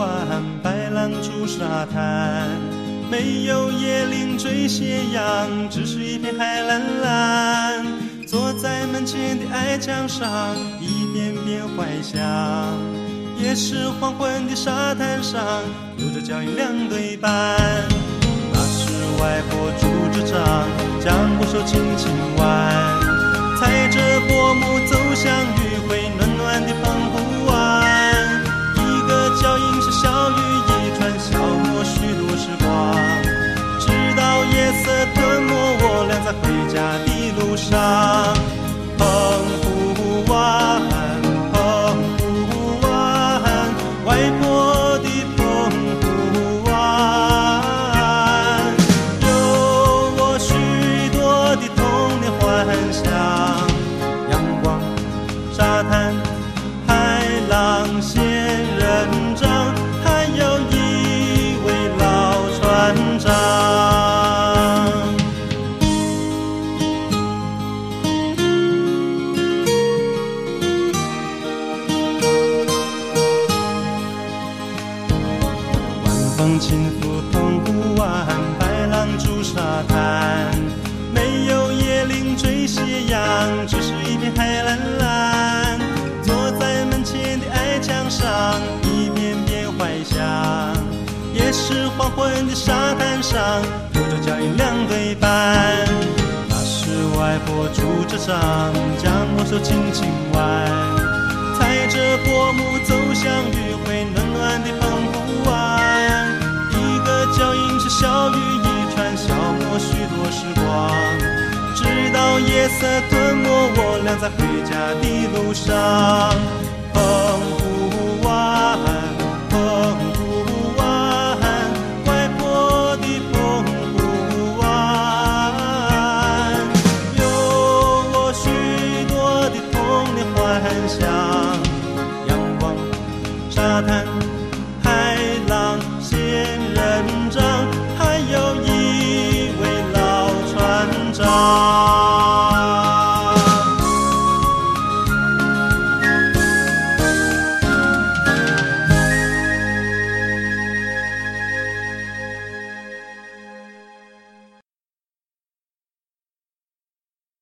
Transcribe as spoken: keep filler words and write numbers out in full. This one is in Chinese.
湾，白浪逐沙滩，没有椰林缀斜阳，只是一片海蓝蓝。坐在门前的矮墙上，一遍遍怀想，也是黄昏的沙滩上，有着脚印两对半。那是外婆拄着杖，将我手轻轻挽，踩着薄暮走向余晖暖暖的澎湖湾。一个脚印是小雨一串，消磨许多时光，直到夜色吞没我俩在回家的路上。澎湖湾，澎湖湾，外婆的澎湖湾，有我许多的童年幻想。阳光、沙滩、海浪、仙人掌，还有一位老船长。风轻拂澎湖湾，白浪逐沙滩，没有椰林缀斜阳，只是一片海蓝蓝。坐在门前的矮墙上，一遍遍怀想，也是黄昏的沙滩上，有着脚印两对半。那是外婆拄着杖，将我手轻轻挽，踩着薄暮走向余晖暖暖的澎湖湾。脚印是小雨一串，消磨许多时光，直到夜色吞没我俩在回家的路上。